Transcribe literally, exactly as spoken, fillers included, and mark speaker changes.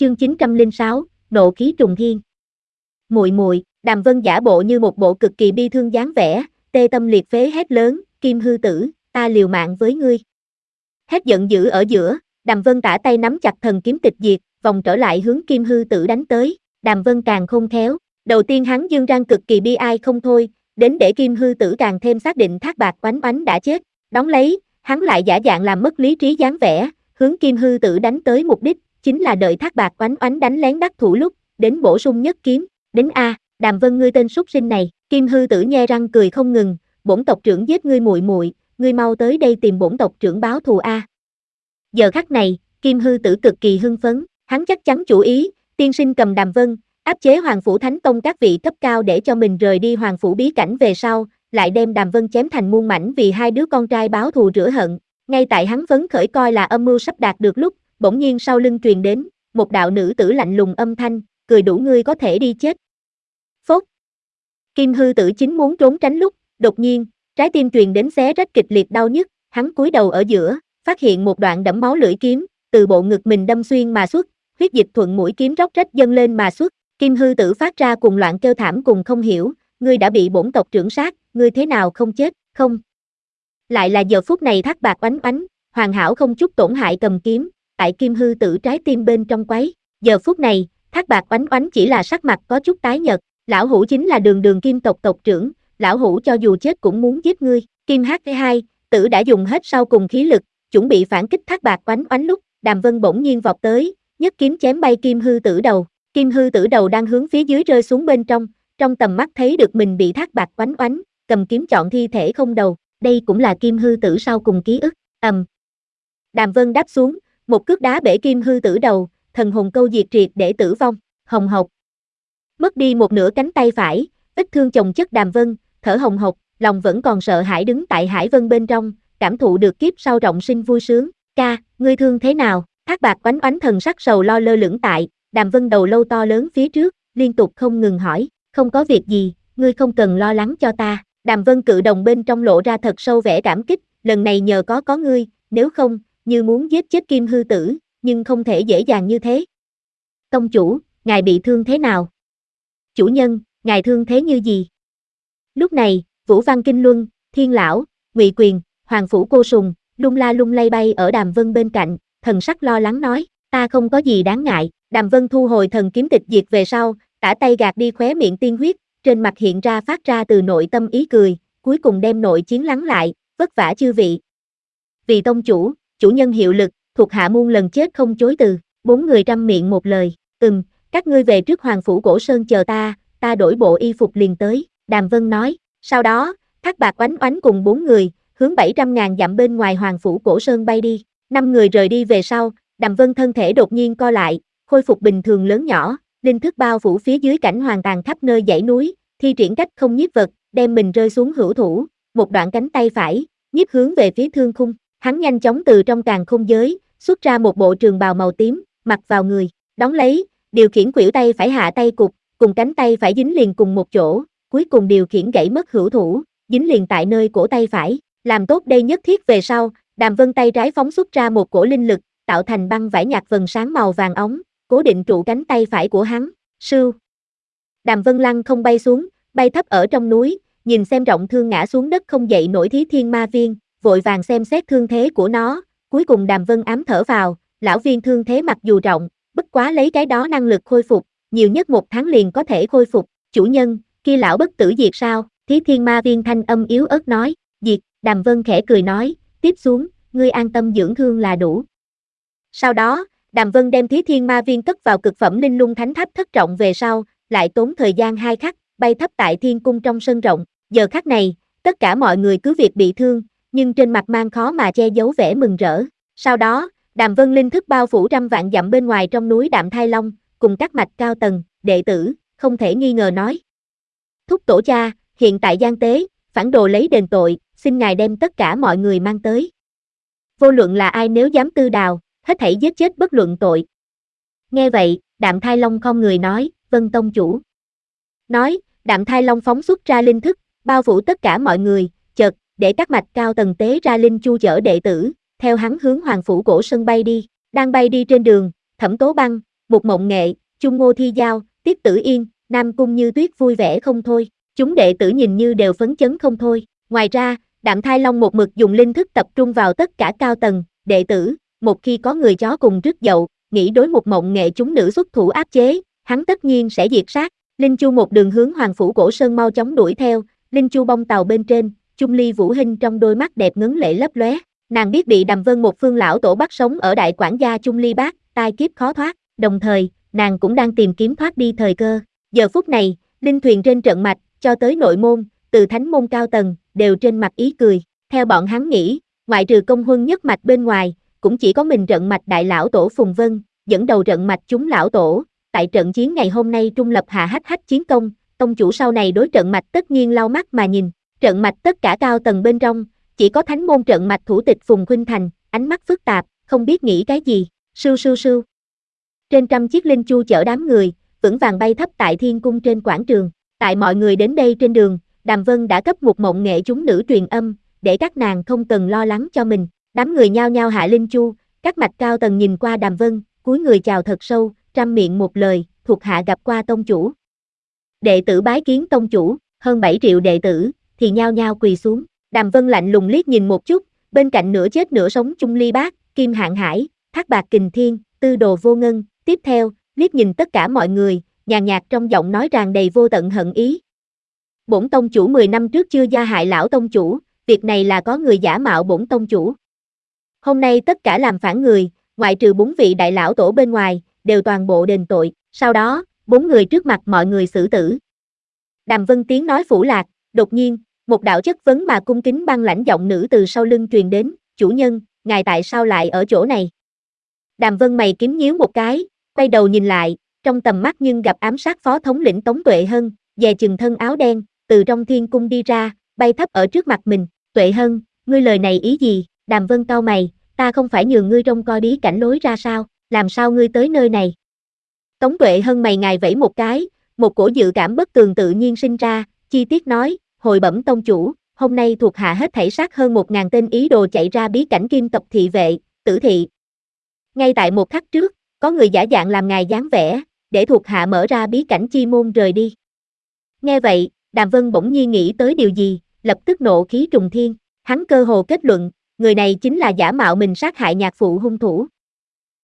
Speaker 1: Chương chín trăm lẻ sáu, nộ khí trùng thiên. Muội muội, Đàm Vân giả bộ như một bộ cực kỳ bi thương dáng vẻ, tê tâm liệt phế hét lớn, Kim hư tử, ta liều mạng với ngươi. Hét giận dữ ở giữa, Đàm Vân tả tay nắm chặt thần kiếm tịch diệt, vòng trở lại hướng Kim hư tử đánh tới. Đàm Vân càng khôn khéo, đầu tiên hắn dương răng cực kỳ bi ai không thôi, đến để Kim hư tử càng thêm xác định Thác Bạt Oánh Oánh đã chết, đón lấy, hắn lại giả dạng làm mất lý trí dáng vẻ, hướng Kim hư tử đánh tới mục đích chính là đợi Thác Bạt Oánh Oánh đánh lén đắc thủ lúc, đến bổ sung nhất kiếm, đến a, Đàm Vân ngươi tên súc sinh này, Kim hư tử nhe răng cười không ngừng, bổn tộc trưởng giết ngươi muội muội, ngươi mau tới đây tìm bổn tộc trưởng báo thù a. Giờ khắc này, Kim hư tử cực kỳ hưng phấn, hắn chắc chắn chủ ý, tiên sinh cầm Đàm Vân, áp chế Hoàng phủ Thánh Tông các vị cấp cao để cho mình rời đi Hoàng phủ bí cảnh về sau, lại đem Đàm Vân chém thành muôn mảnh vì hai đứa con trai báo thù rửa hận. Ngay tại hắn phấn khởi coi là âm mưu sắp đạt được lúc, bỗng nhiên sau lưng truyền đến một đạo nữ tử lạnh lùng âm thanh, cười đủ ngươi có thể đi chết. Phốt. Kim hư tử chính muốn trốn tránh lúc, đột nhiên, trái tim truyền đến xé rách kịch liệt đau nhức, hắn cúi đầu ở giữa, phát hiện một đoạn đẫm máu lưỡi kiếm, từ bộ ngực mình đâm xuyên mà xuất, huyết dịch thuận mũi kiếm róc rách dâng lên mà xuất. Kim hư tử phát ra cùng loạn kêu thảm cùng không hiểu, ngươi đã bị bổn tộc trưởng sát, ngươi thế nào không chết, không? Lại là giờ phút này Thác Bạt Oánh Oánh, hoàn hảo không chút tổn hại cầm kiếm, tại Kim hư tử trái tim bên trong quấy. Giờ phút này, Thác Bạt Oánh Oánh chỉ là sắc mặt có chút tái nhợt, lão hủ chính là Đường Đường Kim tộc tộc trưởng, lão hủ cho dù chết cũng muốn giết ngươi. Kim hát hai, tử đã dùng hết sau cùng khí lực, chuẩn bị phản kích Thác Bạt Oánh Oánh lúc, Đàm Vân bỗng nhiên vọt tới, nhất kiếm chém bay Kim hư tử đầu. Kim hư tử đầu đang hướng phía dưới rơi xuống bên trong, trong tầm mắt thấy được mình bị Thác Bạt Oánh Oánh, cầm kiếm chọn thi thể không đầu, đây cũng là Kim hư tử sau cùng ký ức, ầm. Um. Đàm Vân đáp xuống, một cước đá bể Kim hư tử đầu, thần hồn câu diệt triệt để tử vong, hồng hộc. Mất đi một nửa cánh tay phải, vết thương chồng chất Đàm Vân, thở hồng hộc, lòng vẫn còn sợ hãi đứng tại Hải Vân bên trong, cảm thụ được kiếp sau trọng sinh vui sướng, ca, ngươi thương thế nào? Thác Bạt Oánh Oánh thần sắc sầu lo lơ lửng tại Đàm Vân đầu lâu to lớn phía trước, liên tục không ngừng hỏi, không có việc gì, ngươi không cần lo lắng cho ta. Đàm Vân cự đồng bên trong lộ ra thật sâu vẻ cảm kích, lần này nhờ có có ngươi, nếu không, như muốn giết chết Kim hư tử, nhưng không thể dễ dàng như thế. Tông chủ, ngài bị thương thế nào? Chủ nhân, ngài thương thế như gì? Lúc này, Vũ Văn Kinh Luân, Thiên Lão, Ngụy Quyền, Hoàng phủ Cô Sùng, lung la lung lay bay ở Đàm Vân bên cạnh, thần sắc lo lắng nói, ta không có gì đáng ngại. Đàm Vân thu hồi thần kiếm tịch diệt về sau, tả tay gạt đi khóe miệng tiên huyết, trên mặt hiện ra phát ra từ nội tâm ý cười, cuối cùng đem nội chiến lắng lại, vất vả chư vị. Vì tông chủ, chủ nhân hiệu lực, thuộc hạ muôn lần chết không chối từ. Bốn người trăm miệng một lời, ừm, các ngươi về trước Hoàng phủ Cổ Sơn chờ ta, ta đổi bộ y phục liền tới, Đàm Vân nói. Sau đó, Thác Bạt Oánh Oánh cùng bốn người, hướng bảy trăm ngàn dặm bên ngoài Hoàng phủ Cổ Sơn bay đi. Năm người rời đi về sau, Đàm Vân thân thể đột nhiên co lại, khôi phục bình thường lớn nhỏ, linh thức bao phủ phía dưới cảnh hoàn toàn khắp nơi dãy núi, thi triển cách không nhiếp vật, đem mình rơi xuống hữu thủ, một đoạn cánh tay phải, nhiếp hướng về phía thương khung, hắn nhanh chóng từ trong càn khôn giới, xuất ra một bộ trường bào màu tím, mặc vào người, đón lấy, điều khiển khuỷu tay phải hạ tay cục, cùng cánh tay phải dính liền cùng một chỗ, cuối cùng điều khiển gãy mất hữu thủ, dính liền tại nơi cổ tay phải, làm tốt đây nhất thiết về sau, Đàm Vân tay trái phóng xuất ra một cổ linh lực, tạo thành băng vải nhạt vầng sáng màu vàng óng, cố định trụ cánh tay phải của hắn, sưu. Đàm Vân lăng không bay xuống, bay thấp ở trong núi, nhìn xem trọng thương ngã xuống đất không dậy nổi Thí Thiên Ma Viên, vội vàng xem xét thương thế của nó, cuối cùng Đàm Vân ám thở vào, lão viên thương thế mặc dù rộng, bất quá lấy cái đó năng lực khôi phục, nhiều nhất một tháng liền có thể khôi phục, chủ nhân, kia lão bất tử diệt sao? Thí Thiên Ma Viên thanh âm yếu ớt nói, diệt, Đàm Vân khẽ cười nói, tiếp xuống, ngươi an tâm dưỡng thương là đủ. Sau đó, Đàm Vân đem Thí Thiên Ma Viên cất vào cực phẩm linh lung thánh tháp thất trọng về sau, lại tốn thời gian hai khắc, bay thấp tại thiên cung trong sân rộng. Giờ khắc này, tất cả mọi người cứ việc bị thương, nhưng trên mặt mang khó mà che giấu vẻ mừng rỡ. Sau đó, Đàm Vân linh thức bao phủ trăm vạn dặm bên ngoài trong núi Đạm Thai Long, cùng các mạch cao tầng, đệ tử, không thể nghi ngờ nói. Thúc tổ cha, hiện tại gian tế, phản đồ lấy đền tội, xin ngài đem tất cả mọi người mang tới. Vô luận là ai nếu dám tư đào, hết thảy giết chết bất luận tội. Nghe vậy, Đạm Thai Long không người nói, vâng tông chủ. Nói, Đạm Thai Long phóng xuất ra linh thức, bao phủ tất cả mọi người, chợt, để các mạch cao tầng tế ra linh chu chở đệ tử, theo hắn hướng Hoàng phủ Cổ Sơn bay đi. Đang bay đi trên đường, Thẩm Tố Băng, Một Mộng Nghệ, Chung Ngô Thi Giao, Tiết Tử Yên, Nam Cung Như Tuyết vui vẻ không thôi. Chúng đệ tử nhìn như đều phấn chấn không thôi. Ngoài ra, Đạm Thai Long một mực dùng linh thức tập trung vào tất cả cao tầng, đệ tử, một khi có người chó cùng rước dậu, nghĩ đối Một Mộng Nghệ chúng nữ xuất thủ áp chế, hắn tất nhiên sẽ diệt sát. Linh Chu một đường hướng Hoàng phủ Cổ Sơn mau chóng đuổi theo, Linh Chu bông tàu bên trên, Chung Ly Vũ Hinh trong đôi mắt đẹp ngấn lệ lấp lóe. Nàng biết bị Đàm Vân một phương lão tổ bắt sống ở đại quản gia Chung Ly Bác, tai kiếp khó thoát, đồng thời, nàng cũng đang tìm kiếm thoát đi thời cơ. Giờ phút này, linh thuyền trên trận mạch, cho tới nội môn, từ thánh môn cao tầng, đều trên mặt ý cười. Theo bọn hắn nghĩ, ngoại trừ công huân nhất mạch bên ngoài, cũng chỉ có mình trận mạch đại lão tổ Phùng Vân, dẫn đầu trận mạch chúng lão tổ. Tại trận chiến ngày hôm nay trung lập hạ hách hách chiến công, tông chủ sau này đối trận mạch tất nhiên lau mắt mà nhìn. Trận mạch tất cả cao tầng bên trong, chỉ có thánh môn trận mạch thủ tịch Phùng Khuynh Thành, ánh mắt phức tạp, không biết nghĩ cái gì. Sưu sưu sưu. Trên trăm chiếc linh chu chở đám người, vững vàng bay thấp tại thiên cung trên quảng trường. Tại mọi người đến đây trên đường, Đàm Vân đã cấp Một Mộng Nghệ chúng nữ truyền âm, để các nàng không cần lo lắng cho mình. Đám người nhao nhao hạ linh chu, các mạch cao tầng nhìn qua Đàm Vân, cúi người chào thật sâu, trăm miệng một lời, thuộc hạ gặp qua tông chủ. Đệ tử bái kiến tông chủ, hơn bảy triệu đệ tử, thì nhao nhao quỳ xuống. Đàm Vân lạnh lùng liếc nhìn một chút, bên cạnh nửa chết nửa sống Chung Ly Bác, Kim Hạng Hải, Thác Bạt Kình Thiên, Tư Đồ Vô Ngân, tiếp theo, liếc nhìn tất cả mọi người, nhàn nhạt trong giọng nói tràn đầy vô tận hận ý. Bổn tông chủ mười năm trước chưa gia hại lão tông chủ, việc này là có người giả mạo bổn tông chủ. Hôm nay tất cả làm phản người, ngoại trừ bốn vị đại lão tổ bên ngoài, đều toàn bộ đền tội, sau đó, bốn người trước mặt mọi người xử tử. Đàm Vân tiếng nói phủ lạc, đột nhiên, một đạo chất vấn mà cung kính băng lãnh giọng nữ từ sau lưng truyền đến, chủ nhân, ngài tại sao lại ở chỗ này? Đàm Vân mày kiếm nhíu một cái, quay đầu nhìn lại, trong tầm mắt nhưng gặp ám sát phó thống lĩnh Tống Tuệ Hân, dè chừng thân áo đen, từ trong thiên cung đi ra, bay thấp ở trước mặt mình. Tuệ Hân, ngươi lời này ý gì? Đàm Vân cau mày, ta không phải nhường ngươi trông coi bí cảnh lối ra sao, làm sao ngươi tới nơi này? Tống Tuệ Hân mày ngài vẫy một cái, một cổ dự cảm bất tường tự nhiên sinh ra, chi tiết nói, hồi bẩm tông chủ, hôm nay thuộc hạ hết thảy sát hơn một ngàn tên ý đồ chạy ra bí cảnh kim tộc thị vệ, tử thị. Ngay tại một khắc trước, có người giả dạng làm ngài dáng vẻ, để thuộc hạ mở ra bí cảnh chi môn rời đi. Nghe vậy, Đàm Vân bỗng nhiên nghĩ tới điều gì, lập tức nộ khí trùng thiên, hắn cơ hồ kết luận, người này chính là giả mạo mình sát hại nhạc phụ hung thủ.